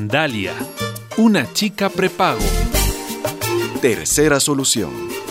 Dalia, una chica prepago. Tercera solución.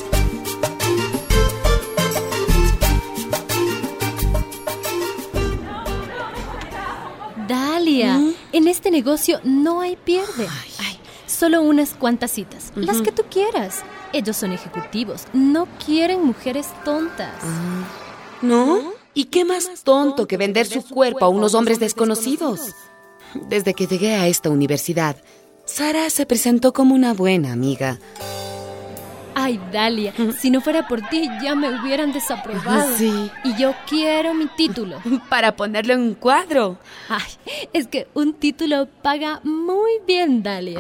Dalia, en este negocio no hay pierde. Solo unas cuantas citas, las que tú quieras. Ellos son ejecutivos, no quieren mujeres tontas. ¿No? ¿Y qué más tonto que vender su cuerpo a unos hombres desconocidos? Desde que llegué a esta universidad, Sara se presentó como una buena amiga. Ay, Dalia, si no fuera por ti ya me hubieran desaprobado. Sí. Y yo quiero mi título. Para ponerlo en un cuadro. Ay, es que un título paga muy bien, Dalia.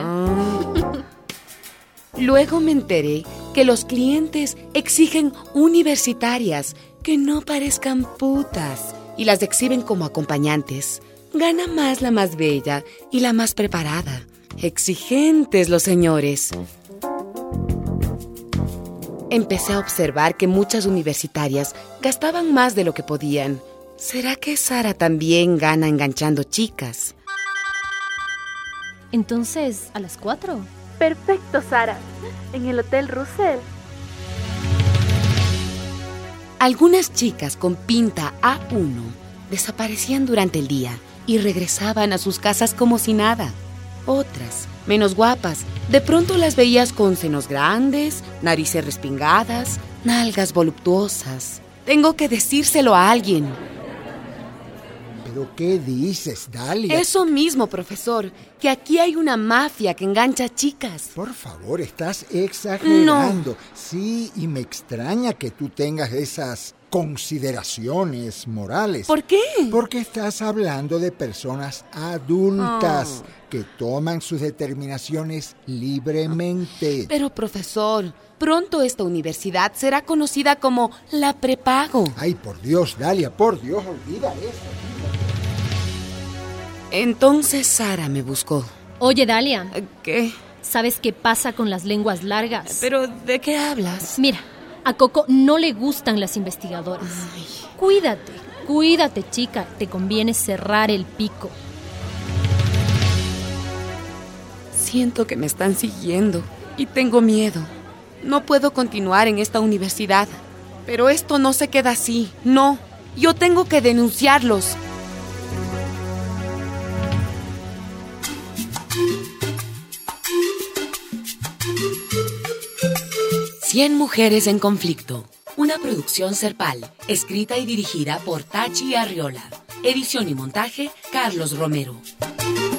Luego me enteré que los clientes exigen universitarias que no parezcan putas y las exhiben como acompañantes. Gana más la más bella y la más preparada. Exigentes los señores. Empecé a observar que muchas universitarias gastaban más de lo que podían. ¿Será que Sara también gana enganchando chicas? Entonces, ¿a las 4? Perfecto, Sara. En el Hotel Russell. Algunas chicas con pinta A1 desaparecían durante el día y regresaban a sus casas como si nada. Otras, menos guapas, de pronto las veías con senos grandes, narices respingadas, nalgas voluptuosas. Tengo que decírselo a alguien. ¿Pero qué dices, Dalia? Eso mismo, profesor, que aquí hay una mafia que engancha chicas. Por favor, estás exagerando. No. Sí, y me extraña que tú tengas esas consideraciones morales. ¿Por qué? Porque estás hablando de personas adultas que toman sus determinaciones libremente. Pero, profesor, pronto esta universidad será conocida como la prepago. Ay, por Dios, Dalia, por Dios, olvida eso. Entonces Sara me buscó. Oye, Dalia, ¿Qué? ¿sabes qué pasa con las lenguas largas? ¿Pero de qué hablas? Mira, a Coco no le gustan las investigadoras. Cuídate, chica. Te conviene cerrar el pico. Siento que me están siguiendo y tengo miedo. No puedo continuar en esta universidad. Pero esto no se queda así. No, yo tengo que denunciarlos. Cien mujeres en conflicto. Una producción Serpal, escrita y dirigida por Tachi Arriola. Edición y montaje, Carlos Romero.